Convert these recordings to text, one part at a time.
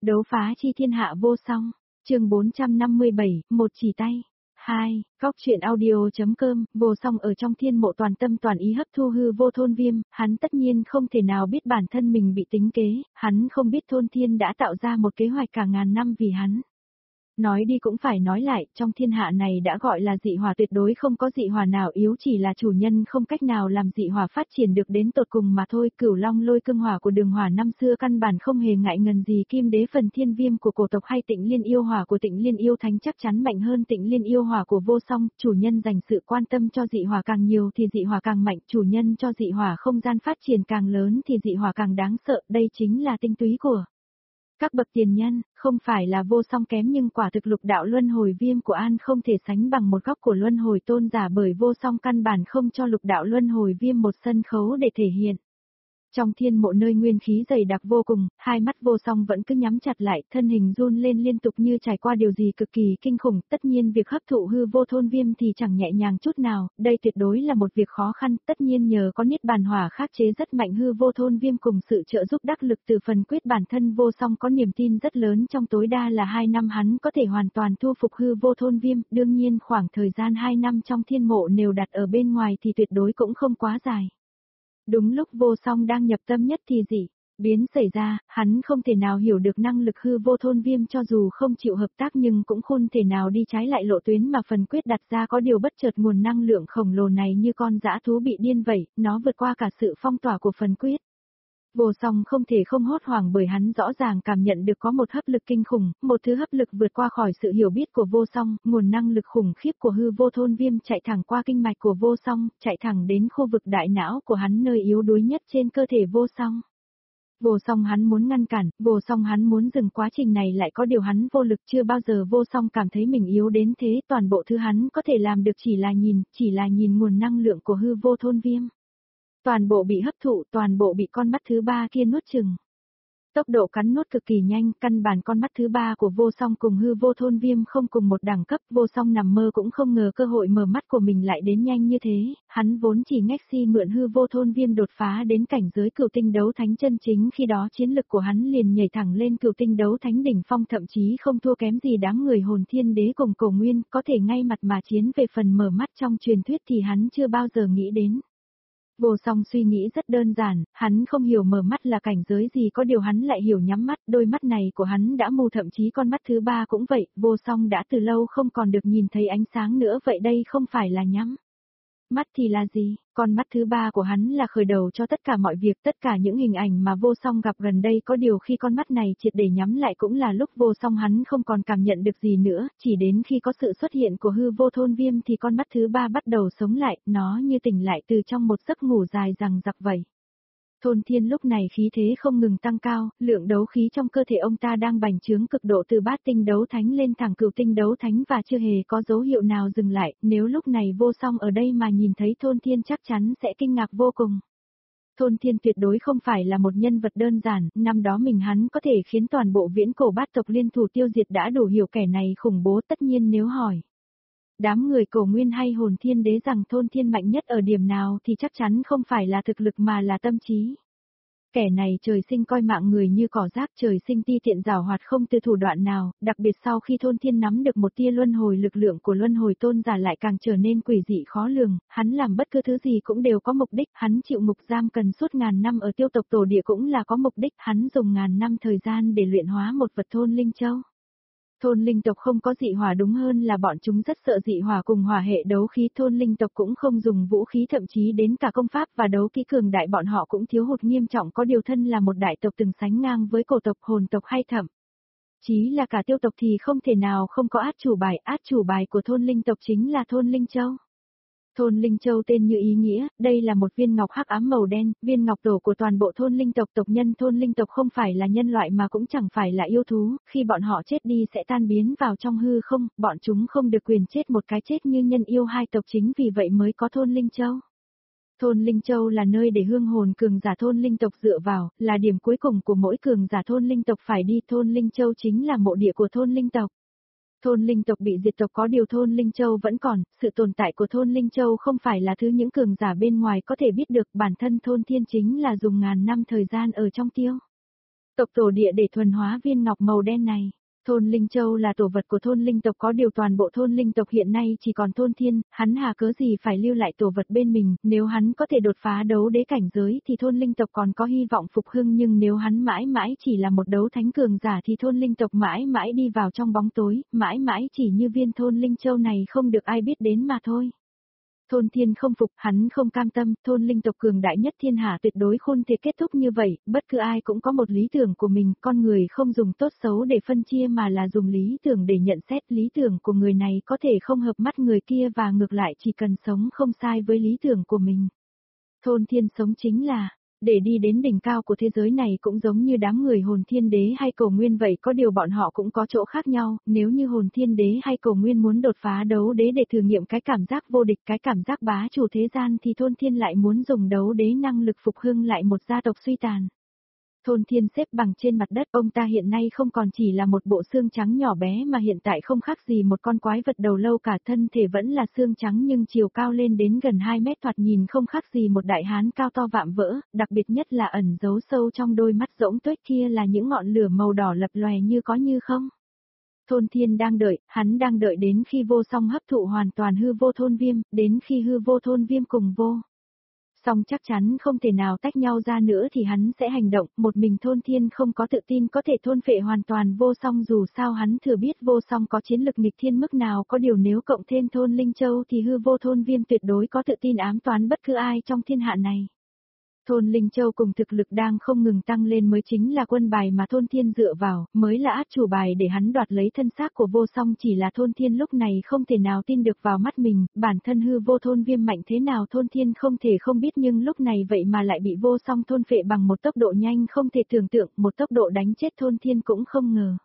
Đấu phá chi thiên hạ vô song. Chương 457, một chỉ tay. 2. Góc truyện audio.com. Vô song ở trong thiên mộ toàn tâm toàn ý hấp thu hư vô thôn viêm, hắn tất nhiên không thể nào biết bản thân mình bị tính kế, hắn không biết thôn thiên đã tạo ra một kế hoạch cả ngàn năm vì hắn. Nói đi cũng phải nói lại, trong thiên hạ này đã gọi là dị hỏa tuyệt đối không có dị hỏa nào yếu, chỉ là chủ nhân không cách nào làm dị hỏa phát triển được đến tột cùng mà thôi. Cửu Long Lôi Cương Hỏa của Đường Hỏa năm xưa căn bản không hề ngại ngần gì Kim Đế Phần Thiên Viêm của cổ tộc hay Tịnh Liên Yêu Hỏa của Tịnh Liên Yêu Thánh chắc chắn mạnh hơn Tịnh Liên Yêu Hỏa của Vô Song. Chủ nhân dành sự quan tâm cho dị hỏa càng nhiều thì dị hỏa càng mạnh, chủ nhân cho dị hỏa không gian phát triển càng lớn thì dị hỏa càng đáng sợ, đây chính là tinh túy của các bậc tiền nhân. Không phải là Vô Song kém, nhưng quả thực lục đạo luân hồi viêm của An không thể sánh bằng một góc của luân hồi tôn giả, bởi Vô Song căn bản không cho lục đạo luân hồi viêm một sân khấu để thể hiện. Trong thiên mộ nơi nguyên khí dày đặc vô cùng, hai mắt Vô Song vẫn cứ nhắm chặt lại, thân hình run lên liên tục như trải qua điều gì cực kỳ kinh khủng. Tất nhiên việc hấp thụ hư vô thôn viêm thì chẳng nhẹ nhàng chút nào, đây tuyệt đối là một việc khó khăn. Tất nhiên nhờ có niết bàn hỏa khắc chế rất mạnh hư vô thôn viêm cùng sự trợ giúp đắc lực từ phần quyết, bản thân Vô Song có niềm tin rất lớn trong tối đa là 2 năm hắn có thể hoàn toàn thu phục hư vô thôn viêm. Đương nhiên khoảng thời gian 2 năm trong thiên mộ nếu đặt ở bên ngoài thì tuyệt đối cũng không quá dài. Đúng lúc Vô Song đang nhập tâm nhất thì dị biến xảy ra, hắn không thể nào hiểu được năng lực hư vô thôn viêm, cho dù không chịu hợp tác nhưng cũng không thể nào đi trái lại lộ tuyến mà phần quyết đặt ra. Có điều bất chợt nguồn năng lượng khổng lồ này như con dã thú bị điên vậy, nó vượt qua cả sự phong tỏa của phần quyết. Vô Song không thể không hốt hoảng, bởi hắn rõ ràng cảm nhận được có một hấp lực kinh khủng, một thứ hấp lực vượt qua khỏi sự hiểu biết của Vô Song. Nguồn năng lực khủng khiếp của hư vô thôn viêm chạy thẳng qua kinh mạch của Vô Song, chạy thẳng đến khu vực đại não của hắn, nơi yếu đuối nhất trên cơ thể Vô Song. Vô Song hắn muốn ngăn cản, Vô Song hắn muốn dừng quá trình này, lại có điều hắn vô lực. Chưa bao giờ Vô Song cảm thấy mình yếu đến thế, toàn bộ thứ hắn có thể làm được chỉ là nhìn nguồn năng lượng của hư vô thôn viêm. Toàn bộ bị hấp thụ, toàn bộ bị con mắt thứ ba kia nuốt chừng. Tốc độ cắn nuốt cực kỳ nhanh, căn bản con mắt thứ ba của Vô Song cùng hư vô thôn viêm không cùng một đẳng cấp. Vô Song nằm mơ cũng không ngờ cơ hội mở mắt của mình lại đến nhanh như thế. Hắn vốn chỉ ngách si mượn hư vô thôn viêm đột phá đến cảnh giới cửu tinh đấu thánh chân chính, khi đó chiến lực của hắn liền nhảy thẳng lên cửu tinh đấu thánh đỉnh phong, thậm chí không thua kém gì đám người hồn thiên đế cùng cổ nguyên, có thể ngay mặt mà chiến. Về phần mở mắt trong truyền thuyết thì hắn chưa bao giờ nghĩ đến. Vô Song suy nghĩ rất đơn giản, hắn không hiểu mở mắt là cảnh giới gì, có điều hắn lại hiểu nhắm mắt. Đôi mắt này của hắn đã mù, thậm chí con mắt thứ ba cũng vậy. Vô Song đã từ lâu không còn được nhìn thấy ánh sáng nữa, vậy đây không phải là nhắm mắt thì là gì? Con mắt thứ ba của hắn là khởi đầu cho tất cả mọi việc, tất cả những hình ảnh mà Vô Song gặp gần đây. Có điều khi con mắt này triệt để nhắm lại cũng là lúc Vô Song hắn không còn cảm nhận được gì nữa, chỉ đến khi có sự xuất hiện của hư vô thôn viêm thì con mắt thứ ba bắt đầu sống lại, nó như tỉnh lại từ trong một giấc ngủ dài dằng dặc vậy. Thôn Thiên lúc này khí thế không ngừng tăng cao, lượng đấu khí trong cơ thể ông ta đang bành trướng cực độ, từ bát tinh đấu thánh lên thẳng cửu tinh đấu thánh và chưa hề có dấu hiệu nào dừng lại. Nếu lúc này Vô Song ở đây mà nhìn thấy Thôn Thiên chắc chắn sẽ kinh ngạc vô cùng. Thôn Thiên tuyệt đối không phải là một nhân vật đơn giản, năm đó mình hắn có thể khiến toàn bộ viễn cổ bát tộc liên thủ tiêu diệt đã đủ hiểu kẻ này khủng bố. Tất nhiên nếu hỏi đám người cổ nguyên hay hồn thiên đế rằng Thôn Thiên mạnh nhất ở điểm nào thì chắc chắn không phải là thực lực mà là tâm trí. Kẻ này trời sinh coi mạng người như cỏ rác, trời sinh ti tiện giảo hoạt không từ thủ đoạn nào, đặc biệt sau khi Thôn Thiên nắm được một tia luân hồi lực lượng của luân hồi tôn giả lại càng trở nên quỷ dị khó lường. Hắn làm bất cứ thứ gì cũng đều có mục đích, hắn chịu ngục giam cần suốt ngàn năm ở tiêu tộc tổ địa cũng là có mục đích, hắn dùng ngàn năm thời gian để luyện hóa một vật thôn linh châu. Thôn linh tộc không có dị hỏa, đúng hơn là bọn chúng rất sợ dị hỏa cùng hỏa hệ đấu khí. Thôn linh tộc cũng không dùng vũ khí, thậm chí đến cả công pháp và đấu kỹ cường đại bọn họ cũng thiếu hụt nghiêm trọng. Có điều thân là một đại tộc từng sánh ngang với cổ tộc, hồn tộc hay thậm chí là cả tiêu tộc thì không thể nào không có át chủ bài của thôn linh tộc chính là thôn linh châu. Thôn linh châu tên như ý nghĩa, đây là một viên ngọc hắc ám màu đen, viên ngọc tổ của toàn bộ thôn linh tộc. Tộc nhân thôn linh tộc không phải là nhân loại mà cũng chẳng phải là yêu thú, khi bọn họ chết đi sẽ tan biến vào trong hư không, bọn chúng không được quyền chết một cái chết như nhân yêu hai tộc, chính vì vậy mới có thôn linh châu. Thôn linh châu là nơi để hương hồn cường giả thôn linh tộc dựa vào, là điểm cuối cùng của mỗi cường giả thôn linh tộc phải đi. Thôn linh châu chính là mộ địa của thôn linh tộc. Thôn linh tộc bị diệt tộc, có điều thôn linh châu vẫn còn, sự tồn tại của thôn linh châu không phải là thứ những cường giả bên ngoài có thể biết được, bản thân Thôn Thiên chính là dùng ngàn năm thời gian ở trong tiêu Tộc tổ địa để thuần hóa viên ngọc màu đen này. Thôn Linh Châu là tổ vật của thôn linh tộc, có điều toàn bộ thôn linh tộc hiện nay chỉ còn thôn thiên, hắn hà cớ gì phải lưu lại tổ vật bên mình, nếu hắn có thể đột phá đấu đế cảnh giới thì thôn linh tộc còn có hy vọng phục hưng, nhưng nếu hắn mãi mãi chỉ là một đấu thánh cường giả thì thôn linh tộc mãi mãi đi vào trong bóng tối, mãi mãi chỉ như viên thôn Linh Châu này không được ai biết đến mà thôi. Thôn thiên không phục, hắn không cam tâm, thôn linh tộc cường đại nhất thiên hạ tuyệt đối không thể kết thúc như vậy, bất cứ ai cũng có một lý tưởng của mình, con người không dùng tốt xấu để phân chia mà là dùng lý tưởng để nhận xét, lý tưởng của người này có thể không hợp mắt người kia và ngược lại, chỉ cần sống không sai với lý tưởng của mình. Thôn thiên sống chính là, để đi đến đỉnh cao của thế giới này cũng giống như đám người hồn thiên đế hay cầu nguyên vậy, có điều bọn họ cũng có chỗ khác nhau, nếu như hồn thiên đế hay cầu nguyên muốn đột phá đấu đế để thử nghiệm cái cảm giác vô địch, cái cảm giác bá chủ thế gian, thì thôn thiên lại muốn dùng đấu đế năng lực phục hưng lại một gia tộc suy tàn. Thôn thiên xếp bằng trên mặt đất, ông ta hiện nay không còn chỉ là một bộ xương trắng nhỏ bé mà hiện tại không khác gì một con quái vật đầu lâu, cả thân thể vẫn là xương trắng nhưng chiều cao lên đến gần 2 mét, thoạt nhìn không khác gì một đại hán cao to vạm vỡ, đặc biệt nhất là ẩn giấu sâu trong đôi mắt rỗng tuếch kia là những ngọn lửa màu đỏ lập lòe như có như không. Thôn thiên đang đợi, hắn đang đợi đến khi vô song hấp thụ hoàn toàn hư vô thôn viêm, đến khi hư vô thôn viêm cùng vô song chắc chắn không thể nào tách nhau ra nữa thì hắn sẽ hành động, một mình thôn thiên không có tự tin có thể thôn phệ hoàn toàn vô song, dù sao hắn thừa biết vô song có chiến lực nghịch thiên mức nào, có điều nếu cộng thêm thôn Linh Châu thì hư vô thôn viêm tuyệt đối có tự tin ám toán bất cứ ai trong thiên hạ này. Thôn Linh Châu cùng thực lực đang không ngừng tăng lên mới chính là quân bài mà thôn thiên dựa vào, mới là át chủ bài để hắn đoạt lấy thân xác của vô song, chỉ là thôn thiên lúc này không thể nào tin được vào mắt mình, bản thân hư vô thôn viêm mạnh thế nào thôn thiên không thể không biết, nhưng lúc này vậy mà lại bị vô song thôn phệ bằng một tốc độ nhanh không thể tưởng tượng, một tốc độ đánh chết thôn thiên cũng không ngờ.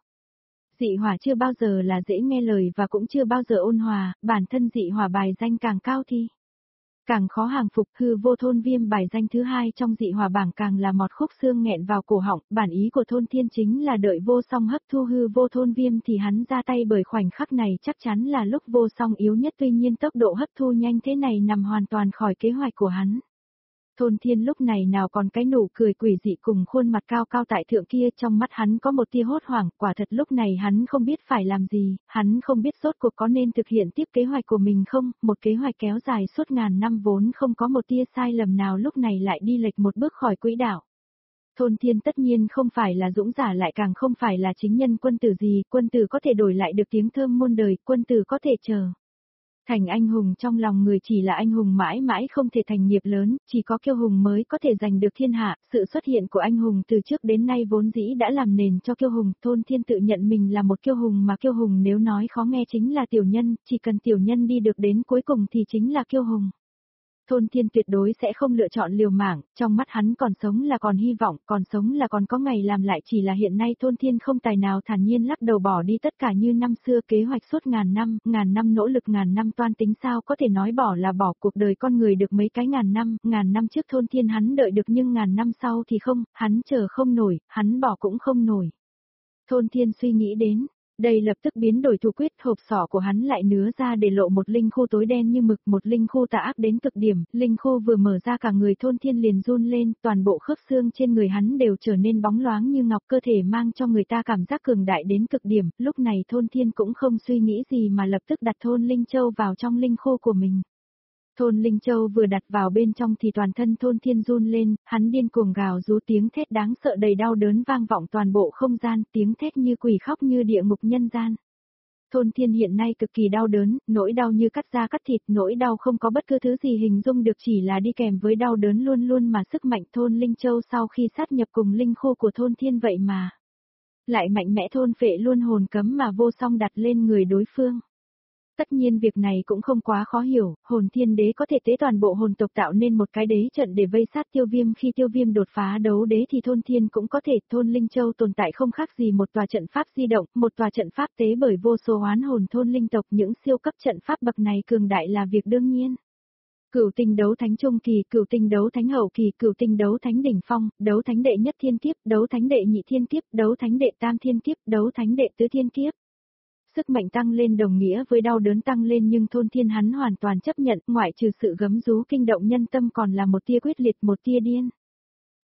Dị hỏa chưa bao giờ là dễ nghe lời và cũng chưa bao giờ ôn hòa, bản thân dị hỏa bài danh càng cao thì càng khó hàng phục, hư vô thôn viêm bài danh thứ 2 trong dị hỏa bảng càng là mọt khúc xương nghẹn vào cổ họng, bản ý của thôn thiên chính là đợi vô song hấp thu hư vô thôn viêm thì hắn ra tay, bởi khoảnh khắc này chắc chắn là lúc vô song yếu nhất, tuy nhiên tốc độ hấp thu nhanh thế này nằm hoàn toàn khỏi kế hoạch của hắn. Thôn thiên lúc này nào còn cái nụ cười quỷ dị cùng khuôn mặt cao cao tại thượng kia, trong mắt hắn có một tia hốt hoảng, quả thật lúc này hắn không biết phải làm gì, hắn không biết rốt cuộc có nên thực hiện tiếp kế hoạch của mình không, một kế hoạch kéo dài suốt ngàn năm vốn không có một tia sai lầm nào lúc này lại đi lệch một bước khỏi quỹ đạo. Thôn thiên tất nhiên không phải là dũng giả, lại càng không phải là chính nhân quân tử gì, quân tử có thể đổi lại được tiếng thơm muôn đời, quân tử có thể chờ thành anh hùng trong lòng người, chỉ là anh hùng mãi mãi không thể thành nghiệp lớn, chỉ có kiêu hùng mới có thể giành được thiên hạ, sự xuất hiện của anh hùng từ trước đến nay vốn dĩ đã làm nền cho kiêu hùng, thôn thiên tự nhận mình là một kiêu hùng, mà kiêu hùng nếu nói khó nghe chính là tiểu nhân, chỉ cần tiểu nhân đi được đến cuối cùng thì chính là kiêu hùng. Thôn thiên tuyệt đối sẽ không lựa chọn liều mạng, trong mắt hắn còn sống là còn hy vọng, còn sống là còn có ngày làm lại, chỉ là hiện nay thôn thiên không tài nào thản nhiên lắc đầu bỏ đi tất cả như năm xưa, kế hoạch suốt ngàn năm nỗ lực, ngàn năm toan tính, sao có thể nói bỏ là bỏ, cuộc đời con người được mấy cái ngàn năm trước thôn thiên hắn đợi được nhưng ngàn năm sau thì không, hắn chờ không nổi, hắn bỏ cũng không nổi. Thôn thiên suy nghĩ đến đây lập tức biến đổi thủ quyết, hộp sọ của hắn lại nứa ra để lộ một linh khu tối đen như mực, một linh khu tà ác đến cực điểm, linh khu vừa mở ra cả người thôn thiên liền run lên, toàn bộ khớp xương trên người hắn đều trở nên bóng loáng như ngọc, cơ thể mang cho người ta cảm giác cường đại đến cực điểm, lúc này thôn thiên cũng không suy nghĩ gì mà lập tức đặt thôn Linh Châu vào trong linh khu của mình. Thôn Linh Châu vừa đặt vào bên trong thì toàn thân thôn thiên run lên, hắn điên cuồng gào rú, tiếng thét đáng sợ đầy đau đớn vang vọng toàn bộ không gian, tiếng thét như quỷ khóc như địa ngục nhân gian. Thôn thiên hiện nay cực kỳ đau đớn, nỗi đau như cắt da cắt thịt, nỗi đau không có bất cứ thứ gì hình dung được, chỉ là đi kèm với đau đớn luôn luôn mà sức mạnh thôn Linh Châu sau khi sát nhập cùng linh khu của thôn thiên vậy mà lại mạnh mẽ thôn phệ luôn hồn cấm mà vô song đặt lên người đối phương. Tất nhiên việc này cũng không quá khó hiểu, hồn thiên đế có thể tế toàn bộ hồn tộc tạo nên một cái đế trận để vây sát tiêu viêm, khi tiêu viêm đột phá đấu đế thì thôn thiên cũng có thể, thôn Linh Châu tồn tại không khác gì một tòa trận pháp di động, một tòa trận pháp tế bởi vô số oán hồn thôn linh tộc, những siêu cấp trận pháp bậc này cường đại là việc đương nhiên. Cửu tinh đấu thánh trung kỳ, cửu tinh đấu thánh hậu kỳ, cửu tinh đấu thánh đỉnh phong, đấu thánh đệ nhất thiên kiếp, đấu thánh đệ nhị thiên kiếp, đấu thánh đệ tam thiên kiếp, đấu thánh đệ tứ thiên kiếp. Sức mạnh tăng lên đồng nghĩa với đau đớn tăng lên, nhưng thôn thiên hắn hoàn toàn chấp nhận, ngoại trừ sự gấm rú kinh động nhân tâm còn là một tia quyết liệt, một tia điên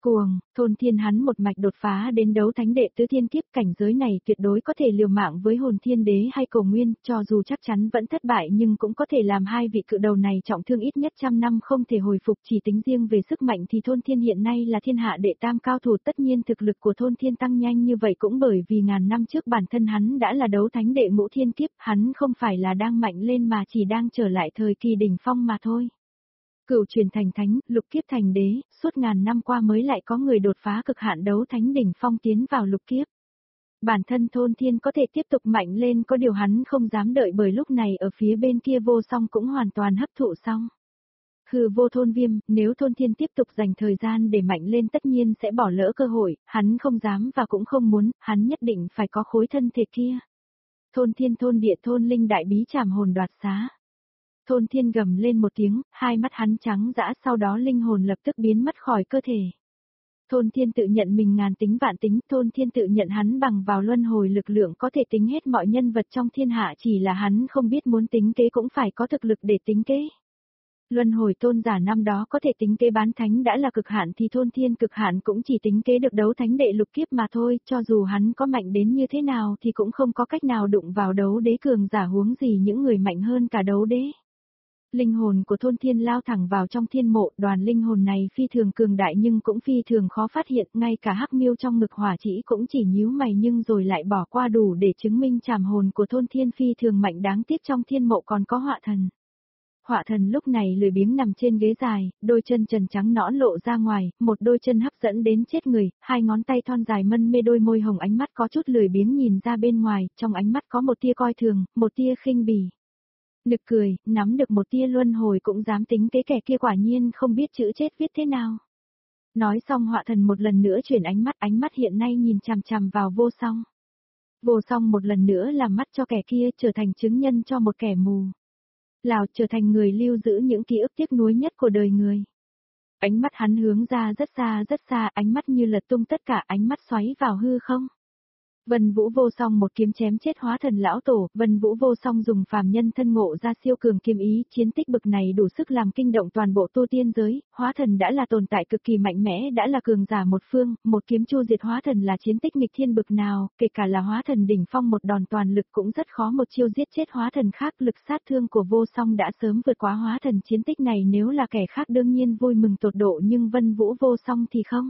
Cuồng, Thôn Thiên hắn một mạch đột phá đến đấu thánh đệ tứ thiên kiếp, cảnh giới này tuyệt đối có thể liều mạng với hồn thiên đế hay cổ nguyên, cho dù chắc chắn vẫn thất bại nhưng cũng có thể làm hai vị cự đầu này trọng thương ít nhất trăm năm không thể hồi phục. Chỉ tính riêng về sức mạnh thì Thôn Thiên hiện nay là thiên hạ đệ tam cao thủ, tất nhiên thực lực của Thôn Thiên tăng nhanh như vậy cũng bởi vì ngàn năm trước bản thân hắn đã là đấu thánh đệ ngũ thiên kiếp, hắn không phải là đang mạnh lên mà chỉ đang trở lại thời kỳ đỉnh phong mà thôi. Cửu truyền thành thánh, lục kiếp thành đế, suốt ngàn năm qua mới lại có người đột phá cực hạn đấu thánh đỉnh phong tiến vào lục kiếp. Bản thân Thôn Thiên có thể tiếp tục mạnh lên, có điều hắn không dám đợi bởi lúc này ở phía bên kia Vô Song cũng hoàn toàn hấp thụ xong. Hư vô thôn viêm, nếu Thôn Thiên tiếp tục dành thời gian để mạnh lên tất nhiên sẽ bỏ lỡ cơ hội, hắn không dám và cũng không muốn, hắn nhất định phải có khối thân thể kia. Thôn Thiên thôn địa thôn linh đại bí trảm hồn đoạt xá. Thôn Thiên gầm lên một tiếng, hai mắt hắn trắng dã, sau đó linh hồn lập tức biến mất khỏi cơ thể. Thôn Thiên tự nhận mình ngàn tính vạn tính, Thôn Thiên tự nhận hắn bằng vào luân hồi lực lượng có thể tính hết mọi nhân vật trong thiên hạ, chỉ là hắn không biết muốn tính kế cũng phải có thực lực để tính kế. Luân hồi tôn giả năm đó có thể tính kế bán thánh đã là cực hạn thì Thôn Thiên cực hạn cũng chỉ tính kế được đấu thánh đệ lục kiếp mà thôi, cho dù hắn có mạnh đến như thế nào thì cũng không có cách nào đụng vào đấu đế cường giả, huống gì những người mạnh hơn cả đấu đế. Linh hồn của Thôn Thiên lao thẳng vào trong thiên mộ, đoàn linh hồn này phi thường cường đại nhưng cũng phi thường khó phát hiện, ngay cả Hắc Miêu trong ngực Hỏa Chỉ cũng chỉ nhíu mày nhưng rồi lại bỏ qua, đủ để chứng minh trảm hồn của Thôn Thiên phi thường mạnh. Đáng tiếc trong thiên mộ còn có Họa Thần. Họa Thần lúc này lười biếng nằm trên ghế dài, đôi chân trần trắng nõn lộ ra ngoài, một đôi chân hấp dẫn đến chết người, hai ngón tay thon dài mân mê, đôi môi hồng, ánh mắt có chút lười biếng nhìn ra bên ngoài, trong ánh mắt có một tia coi thường, một tia khinh bỉ. Nực cười, nắm được một tia luân hồi cũng dám tính kế kẻ kia, quả nhiên không biết chữ chết viết thế nào. Nói xong Họa Thần một lần nữa chuyển ánh mắt hiện nay nhìn chằm chằm vào Vô Song. Vô Song một lần nữa làm mắt cho kẻ kia, trở thành chứng nhân cho một kẻ mù. Lào trở thành người lưu giữ những ký ức tiếc nuối nhất của đời người. Ánh mắt hắn hướng ra rất xa, ánh mắt như lật tung tất cả, ánh mắt xoáy vào hư không. Vân Vũ Vô Song một kiếm chém chết Hóa Thần lão tổ, Vân Vũ Vô Song dùng phàm nhân thân ngộ ra siêu cường kiếm ý, chiến tích bực này đủ sức làm kinh động toàn bộ tu tiên giới. Hóa Thần đã là tồn tại cực kỳ mạnh mẽ, đã là cường giả một phương, một kiếm chu diệt Hóa Thần là chiến tích nghịch thiên bực nào, kể cả là Hóa Thần đỉnh phong một đòn toàn lực cũng rất khó một chiêu giết chết Hóa Thần khác. Lực sát thương của Vô Song đã sớm vượt quá Hóa Thần, chiến tích này nếu là kẻ khác đương nhiên vui mừng tột độ, nhưng Vân Vũ Vô Song thì không.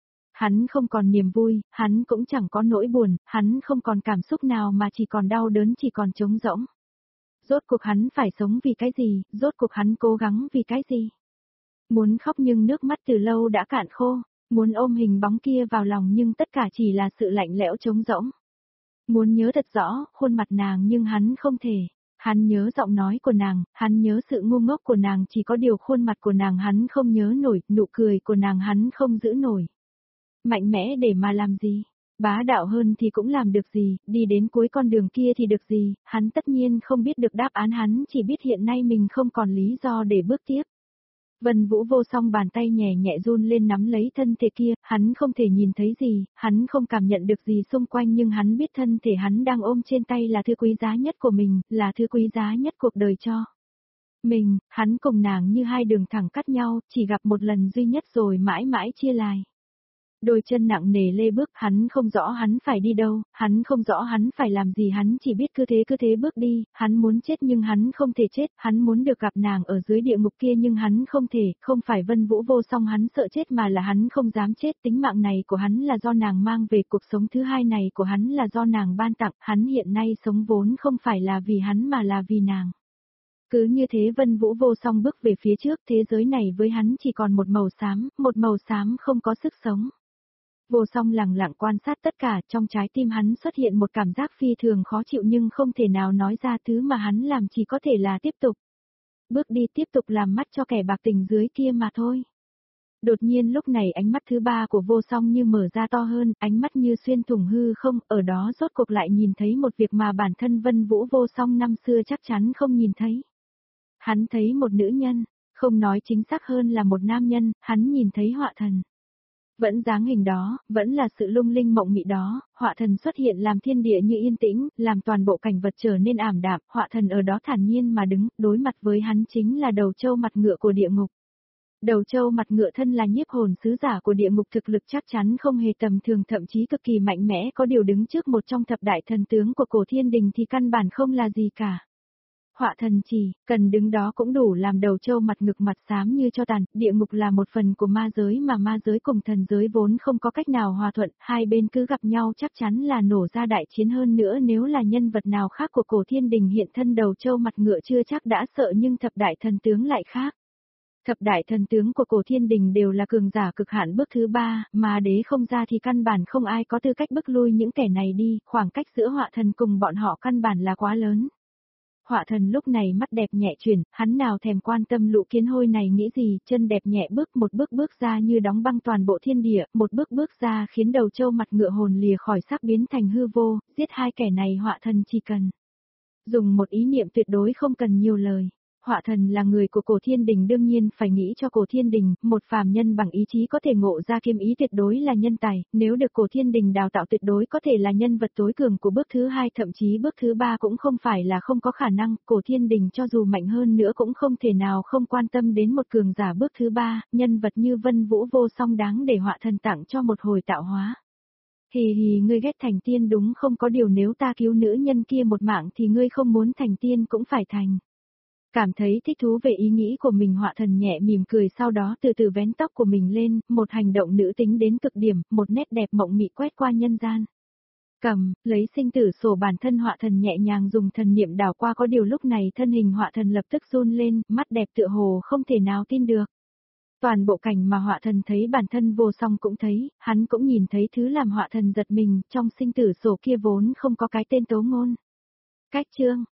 Hắn không còn niềm vui, hắn cũng chẳng có nỗi buồn, hắn không còn cảm xúc nào mà chỉ còn đau đớn, chỉ còn trống rỗng. Rốt cuộc hắn phải sống vì cái gì, rốt cuộc hắn cố gắng vì cái gì? Muốn khóc nhưng nước mắt từ lâu đã cạn khô, muốn ôm hình bóng kia vào lòng nhưng tất cả chỉ là sự lạnh lẽo trống rỗng. Muốn nhớ thật rõ khuôn mặt nàng nhưng hắn không thể. Hắn nhớ giọng nói của nàng, hắn nhớ sự ngu ngốc của nàng, chỉ có điều khuôn mặt của nàng hắn không nhớ nổi, nụ cười của nàng hắn không giữ nổi. Mạnh mẽ để mà làm gì? Bá đạo hơn thì cũng làm được gì, đi đến cuối con đường kia thì được gì, hắn tất nhiên không biết được đáp án, hắn chỉ biết hiện nay mình không còn lý do để bước tiếp. Vân Vũ Vô Song bàn tay nhẹ nhẹ run lên nắm lấy thân thể kia, hắn không thể nhìn thấy gì, hắn không cảm nhận được gì xung quanh nhưng hắn biết thân thể hắn đang ôm trên tay là thứ quý giá nhất của mình, là thứ quý giá nhất cuộc đời cho mình. Hắn cùng nàng như hai đường thẳng cắt nhau, chỉ gặp một lần duy nhất rồi mãi mãi chia lìa. Đôi chân nặng nề lê bước, hắn không rõ hắn phải đi đâu, hắn không rõ hắn phải làm gì, hắn chỉ biết cứ thế bước đi, hắn muốn chết nhưng hắn không thể chết, hắn muốn được gặp nàng ở dưới địa ngục kia nhưng hắn không thể, không phải Vân Vũ Vô Song hắn sợ chết mà là hắn không dám chết, tính mạng này của hắn là do nàng mang về, cuộc sống thứ hai này của hắn là do nàng ban tặng, hắn hiện nay sống vốn không phải là vì hắn mà là vì nàng. Cứ như thế Vân Vũ Vô Song bước về phía trước, thế giới này với hắn chỉ còn một màu xám không có sức sống. Vô Song lặng lặng quan sát tất cả, trong trái tim hắn xuất hiện một cảm giác phi thường khó chịu nhưng không thể nào nói ra, thứ mà hắn làm chỉ có thể là tiếp tục. Bước đi, tiếp tục làm mắt cho kẻ bạc tình dưới kia mà thôi. Đột nhiên lúc này ánh mắt thứ ba của Vô Song như mở ra to hơn, ánh mắt như xuyên thủng hư không, ở đó rốt cuộc lại nhìn thấy một việc mà bản thân Vân Vũ Vô Song năm xưa chắc chắn không nhìn thấy. Hắn thấy một nữ nhân, không nói chính xác hơn là một nam nhân, hắn nhìn thấy Họa Thần. Vẫn dáng hình đó, vẫn là sự lung linh mộng mị đó, Họa Thần xuất hiện làm thiên địa như yên tĩnh, làm toàn bộ cảnh vật trở nên ảm đạm, Họa Thần ở đó thản nhiên mà đứng, đối mặt với hắn chính là đầu trâu mặt ngựa của địa ngục. Đầu trâu mặt ngựa thân là nhiếp hồn sứ giả của địa ngục, thực lực chắc chắn không hề tầm thường, thậm chí cực kỳ mạnh mẽ, có điều đứng trước một trong thập đại thần tướng của cổ thiên đình thì căn bản không là gì cả. Họa thần chỉ, cần đứng đó cũng đủ làm đầu trâu mặt ngực mặt xám như cho tàn, địa ngục là một phần của ma giới mà ma giới cùng thần giới vốn không có cách nào hòa thuận, hai bên cứ gặp nhau chắc chắn là nổ ra đại chiến, hơn nữa nếu là nhân vật nào khác của cổ thiên đình hiện thân đầu trâu mặt ngựa chưa chắc đã sợ, nhưng thập đại thần tướng lại khác. Thập đại thần tướng của cổ thiên đình đều là cường giả cực hạn bước thứ 3, mà đế không ra thì căn bản không ai có tư cách bức lui những kẻ này đi, khoảng cách giữa họa thần cùng bọn họ căn bản là quá lớn. Họa thần lúc này mắt đẹp nhẹ chuyển, hắn nào thèm quan tâm lũ kiến hôi này nghĩ gì, chân đẹp nhẹ một bước bước ra như đóng băng toàn bộ thiên địa, một bước bước ra khiến đầu trâu mặt ngựa hồn lìa khỏi xác biến thành hư vô, giết hai kẻ này họa thần chỉ cần dùng một ý niệm tuyệt đối không cần nhiều lời. Họa thần là người của cổ thiên đình, đương nhiên phải nghĩ cho cổ thiên đình, một phàm nhân bằng ý chí có thể ngộ ra kiếm ý tuyệt đối là nhân tài, nếu được cổ thiên đình đào tạo tuyệt đối có thể là nhân vật tối cường của bước thứ 2, thậm chí bước thứ 3 cũng không phải là không có khả năng, cổ thiên đình cho dù mạnh hơn nữa cũng không thể nào không quan tâm đến một cường giả bước thứ 3, nhân vật như Vân Vũ Vô Song đáng để họa thần tặng cho một hồi tạo hóa. Hì hì, ngươi ghét thành tiên đúng không, có điều nếu ta cứu nữ nhân kia một mạng thì ngươi không muốn thành tiên cũng phải thành. Cảm thấy thích thú về ý nghĩ của mình, họa thần nhẹ mỉm cười, sau đó từ từ vén tóc của mình lên, một hành động nữ tính đến cực điểm, một nét đẹp mộng mị quét qua nhân gian. Cầm, lấy sinh tử sổ bản thân, họa thần nhẹ nhàng dùng thần niệm đảo qua, có điều lúc này thân hình họa thần lập tức run lên, mắt đẹp tựa hồ không thể nào tin được. Toàn bộ cảnh mà họa thần thấy bản thân Vô Song cũng thấy, hắn cũng nhìn thấy thứ làm họa thần giật mình, trong sinh tử sổ kia vốn không có cái tên Tố Ngôn. Cách chương